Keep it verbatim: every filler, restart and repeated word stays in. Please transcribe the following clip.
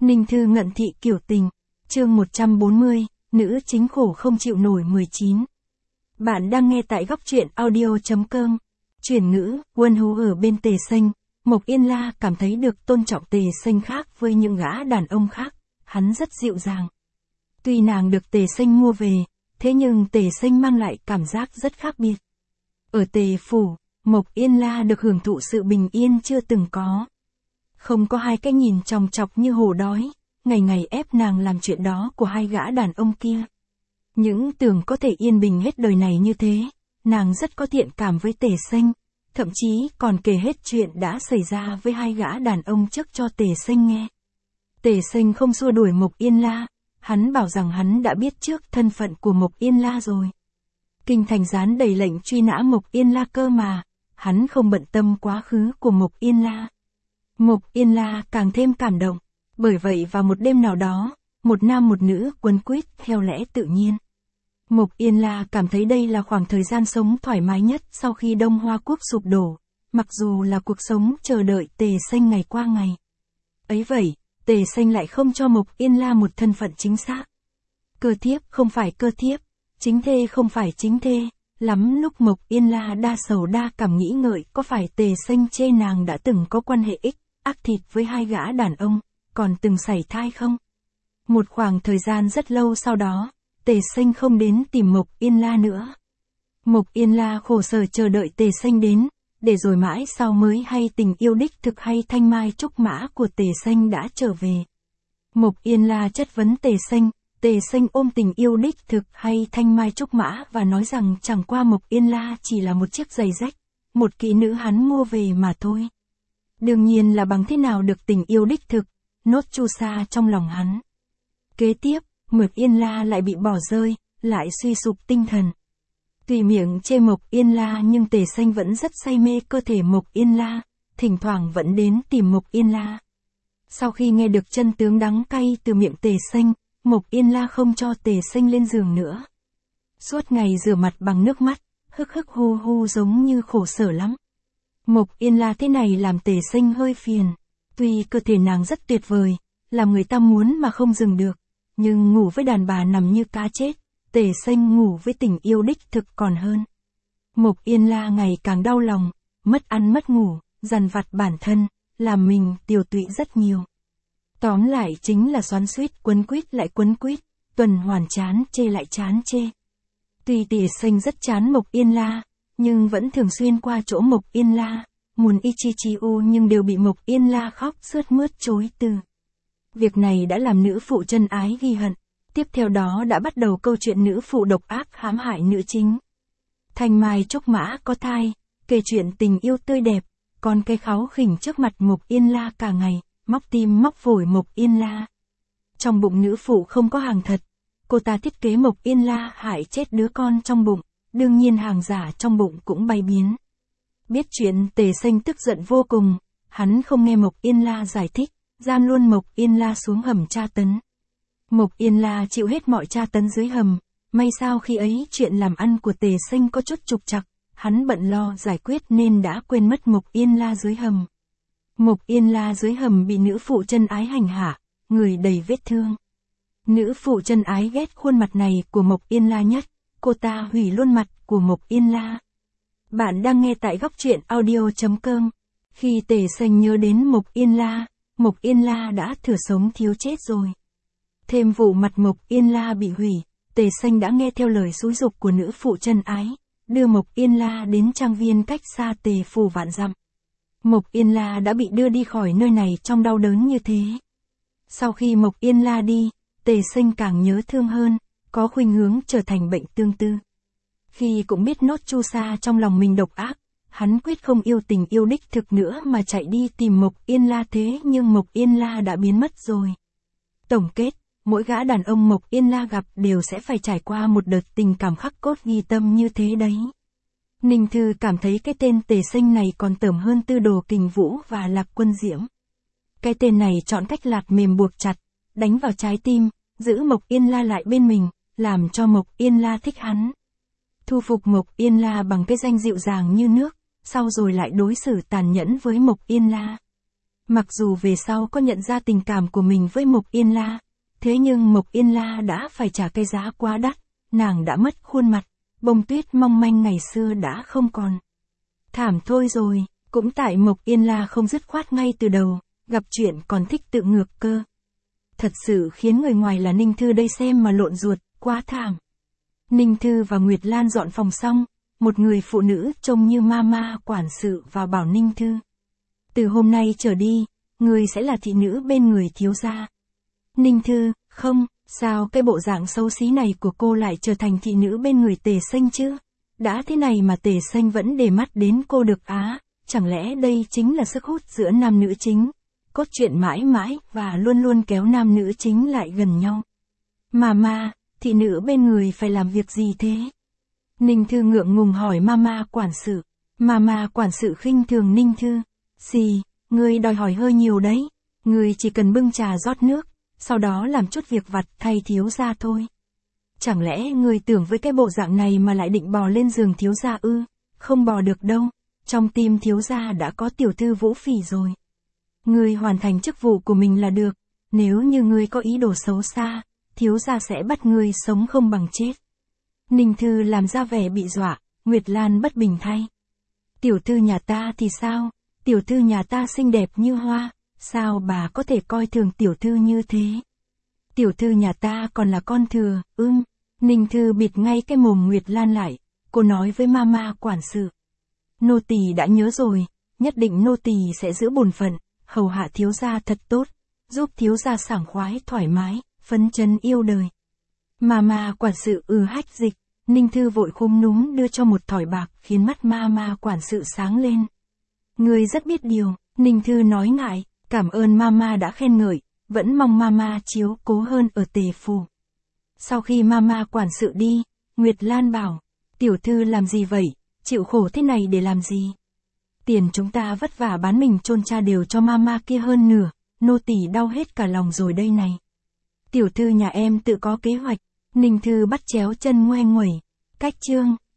Ninh Thư Ngận Thị Kiểu Tình, chương một trăm bốn mươi, nữ chính khổ không chịu nổi mười chín. Bạn đang nghe tại góc truyện audio.com. Chuyển ngữ, Quân Hú ở bên Tề Sanh, Mộc Yên La cảm thấy được tôn trọng Tề Sanh khác với những gã đàn ông khác, hắn rất dịu dàng. Tuy nàng được Tề Sanh mua về, thế nhưng Tề Sanh mang lại cảm giác rất khác biệt. Ở Tề Phủ, Mộc Yên La được hưởng thụ sự bình yên chưa từng có. Không có hai cái nhìn chòng chọc như hổ đói, ngày ngày ép nàng làm chuyện đó của hai gã đàn ông kia. Những tưởng có thể yên bình hết đời này như thế, nàng rất có thiện cảm với Tề Sanh, thậm chí còn kể hết chuyện đã xảy ra với hai gã đàn ông trước cho Tề Sanh nghe. Tề Sanh không xua đuổi Mộc Yên La, hắn bảo rằng hắn đã biết trước thân phận của Mộc Yên La rồi. Kinh thành gián đầy lệnh truy nã Mộc Yên La cơ mà, hắn không bận tâm quá khứ của Mộc Yên La. Mộc Yên La càng thêm cảm động, bởi vậy vào một đêm nào đó, một nam một nữ quấn quýt theo lẽ tự nhiên. Mộc Yên La cảm thấy đây là khoảng thời gian sống thoải mái nhất sau khi Đông Hoa Quốc sụp đổ, mặc dù là cuộc sống chờ đợi Tề Sanh ngày qua ngày. Ấy vậy, Tề Sanh lại không cho Mộc Yên La một thân phận chính xác. Cơ thiếp không phải cơ thiếp, chính thê không phải chính thê. Lắm lúc Mộc Yên La đa sầu đa cảm nghĩ ngợi có phải Tề Sanh chê nàng đã từng có quan hệ ích, ác thịt với hai gã đàn ông, còn từng sảy thai không? Một khoảng thời gian rất lâu sau đó, Tề Sanh không đến tìm Mộc Yên La nữa. Mộc Yên La khổ sở chờ đợi Tề Sanh đến, để rồi mãi sau mới hay tình yêu đích thực hay thanh mai trúc mã của Tề Sanh đã trở về. Mộc Yên La chất vấn Tề Sanh, Tề Sanh ôm tình yêu đích thực hay thanh mai trúc mã và nói rằng chẳng qua Mộc Yên La chỉ là một chiếc giày rách, một kỹ nữ hắn mua về mà thôi. Đương nhiên là bằng thế nào được tình yêu đích thực, nốt chu sa trong lòng hắn. Kế tiếp, Mộc Yên La lại bị bỏ rơi, lại suy sụp tinh thần. Tuy miệng chê Mộc Yên La nhưng Tề Sanh vẫn rất say mê cơ thể Mộc Yên La, thỉnh thoảng vẫn đến tìm Mộc Yên La. Sau khi nghe được chân tướng đắng cay từ miệng Tề Sanh, Mộc Yên La không cho Tề Sanh lên giường nữa. Suốt ngày rửa mặt bằng nước mắt, hức hức hu hu giống như khổ sở lắm. Mộc Yên La thế này làm Tề Sanh hơi phiền. Tuy cơ thể nàng rất tuyệt vời, làm người ta muốn mà không dừng được, nhưng ngủ với đàn bà nằm như cá chết, Tề Sanh ngủ với tình yêu đích thực còn hơn. Mộc Yên La ngày càng đau lòng, mất ăn mất ngủ, dằn vặt bản thân, làm mình tiều tụy rất nhiều. Tóm lại chính là xoắn xuýt quấn quýt lại quấn quýt, tuần hoàn chán chê lại chán chê. Tuy Tề Sanh rất chán Mộc Yên La, nhưng vẫn thường xuyên qua chỗ Mộc Yên La, muốn y chi chi u nhưng đều bị Mộc Yên La khóc sướt mướt chối từ. Việc này đã làm nữ phụ chân ái ghi hận, tiếp theo đó đã bắt đầu câu chuyện nữ phụ độc ác hãm hại nữ chính. Thanh mai trúc mã có thai, kể chuyện tình yêu tươi đẹp, còn cái kháu khỉnh trước mặt Mộc Yên La cả ngày, móc tim móc phổi Mộc Yên La. Trong bụng nữ phụ không có hàng thật, cô ta thiết kế Mộc Yên La hại chết đứa con trong bụng, đương nhiên hàng giả trong bụng cũng bay biến. Biết chuyện Tề Sanh tức giận vô cùng, hắn không nghe Mộc Yên La giải thích, giam luôn Mộc Yên La xuống hầm tra tấn. Mộc Yên La chịu hết mọi tra tấn dưới hầm, may sao khi ấy chuyện làm ăn của Tề Sanh có chút trục trặc, hắn bận lo giải quyết nên đã quên mất Mộc Yên La dưới hầm. Mộc Yên La dưới hầm bị nữ phụ chân ái hành hạ, người đầy vết thương. Nữ phụ chân ái ghét khuôn mặt này của Mộc Yên La nhất, cô ta hủy luôn mặt của Mộc Yên La. Bạn đang nghe tại góc truyện audio.com. Khi Tề Sanh nhớ đến Mộc Yên La, Mộc Yên La đã thừa sống thiếu chết rồi. Thêm vụ mặt Mộc Yên La bị hủy, Tề Sanh đã nghe theo lời xúi giục của nữ phụ chân ái, đưa Mộc Yên La đến trang viên cách xa Tề Phủ vạn dặm. Mộc Yên La đã bị đưa đi khỏi nơi này trong đau đớn như thế. Sau khi Mộc Yên La đi, Tề Sanh càng nhớ thương hơn, có khuynh hướng trở thành bệnh tương tư. Khi cũng biết nốt chu sa trong lòng mình độc ác, hắn quyết không yêu tình yêu đích thực nữa mà chạy đi tìm Mộc Yên La thế nhưng Mộc Yên La đã biến mất rồi. Tổng kết, mỗi gã đàn ông Mộc Yên La gặp đều sẽ phải trải qua một đợt tình cảm khắc cốt ghi tâm như thế đấy. Ninh Thư cảm thấy cái tên Tề Sanh này còn tởm hơn Tư Đồ Kình Vũ và Lạc Quân Diễm. Cái tên này chọn cách lạt mềm buộc chặt, đánh vào trái tim, giữ Mộc Yên La lại bên mình, làm cho Mộc Yên La thích hắn. Thu phục Mộc Yên La bằng cái danh dịu dàng như nước, sau rồi lại đối xử tàn nhẫn với Mộc Yên La. Mặc dù về sau có nhận ra tình cảm của mình với Mộc Yên La, thế nhưng Mộc Yên La đã phải trả cái giá quá đắt, nàng đã mất khuôn mặt, bông tuyết mong manh ngày xưa đã không còn. Thảm thôi rồi, cũng tại Mộc Yên La không dứt khoát ngay từ đầu, gặp chuyện còn thích tự ngược cơ. Thật sự khiến người ngoài là Ninh Thư đây xem mà lộn ruột, quá thảm. Ninh Thư và Nguyệt Lan dọn phòng xong, một người phụ nữ trông như mama quản sự và bảo Ninh Thư. Từ hôm nay trở đi, người sẽ là thị nữ bên người thiếu gia. Ninh Thư, không, sao cái bộ dạng xấu xí này của cô lại trở thành thị nữ bên người Tề Sênh chứ? Đã thế này mà Tề Sênh vẫn để mắt đến cô được á, chẳng lẽ đây chính là sức hút giữa nam nữ chính? Cốt truyện mãi mãi và luôn luôn kéo nam nữ chính lại gần nhau. Mama, thị nữ bên người phải làm việc gì thế? Ninh Thư ngượng ngùng hỏi mama quản sự. Mama quản sự khinh thường Ninh Thư. Xì, ngươi đòi hỏi hơi nhiều đấy. Ngươi chỉ cần bưng trà rót nước, sau đó làm chút việc vặt thay thiếu gia thôi. Chẳng lẽ ngươi tưởng với cái bộ dạng này mà lại định bò lên giường thiếu gia ư? Không bò được đâu, trong tim thiếu gia đã có tiểu thư Vũ Phỉ rồi. Ngươi hoàn thành chức vụ của mình là được, nếu như ngươi có ý đồ xấu xa, thiếu gia sẽ bắt ngươi sống không bằng chết. Ninh Thư làm ra vẻ bị dọa, Nguyệt Lan bất bình thay. Tiểu thư nhà ta thì sao? Tiểu thư nhà ta xinh đẹp như hoa, sao bà có thể coi thường tiểu thư như thế? Tiểu thư nhà ta còn là con thừa, ưm. Ninh Thư bịt ngay cái mồm Nguyệt Lan lại, cô nói với mama quản sự. Nô tỳ đã nhớ rồi, nhất định nô tỳ sẽ giữ bổn phận, hầu hạ thiếu gia thật tốt, giúp thiếu gia sảng khoái thoải mái, phấn chấn yêu đời. Mama quản sự ừ hách dịch, Ninh Thư vội khúm núm đưa cho một thỏi bạc khiến mắt mama quản sự sáng lên. Người rất biết điều, Ninh Thư nói ngại, cảm ơn mama đã khen ngợi, vẫn mong mama chiếu cố hơn ở Tề phủ. Sau khi mama quản sự đi, Nguyệt Lan bảo, tiểu thư làm gì vậy, chịu khổ thế này để làm gì? Tiền chúng ta vất vả bán mình chôn cha đều cho mama kia hơn nửa, nô tỳ đau hết cả lòng rồi đây này. Tiểu thư nhà em tự có kế hoạch, Ninh Thư bắt chéo chân ngoe nguẩy, cách chương.